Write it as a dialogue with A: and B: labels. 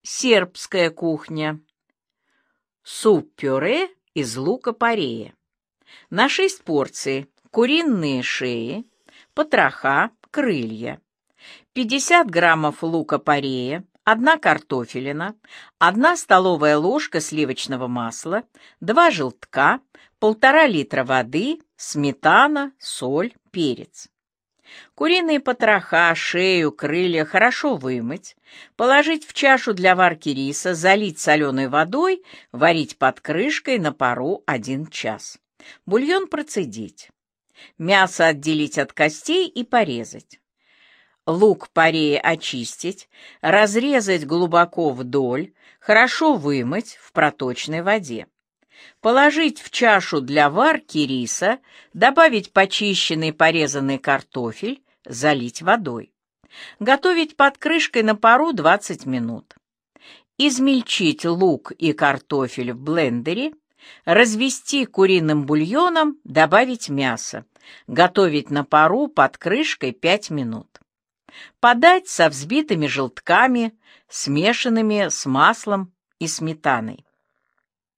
A: Сербская кухня. Суп-пюре из лука-порея. На 6 порций куриные шеи, потроха, крылья. 50 граммов лука-порея, 1 картофелина, 1 столовая ложка сливочного масла, 2 желтка, 1,5 литра воды, сметана, соль, перец. Куриные потроха, шею, крылья хорошо вымыть, положить в чашу для варки риса, залить соленой водой, варить под крышкой на пару 1 час. Бульон процедить. Мясо отделить от костей и порезать. Лук-порея очистить, разрезать глубоко вдоль, хорошо вымыть в проточной воде. Положить в чашу для варки риса, добавить почищенный порезанный картофель, залить водой. Готовить под крышкой на пару 20 минут. Измельчить лук и картофель в блендере, развести куриным бульоном, добавить мясо. Готовить на пару под крышкой 5 минут. Подать со взбитыми желтками, смешанными с маслом и сметаной.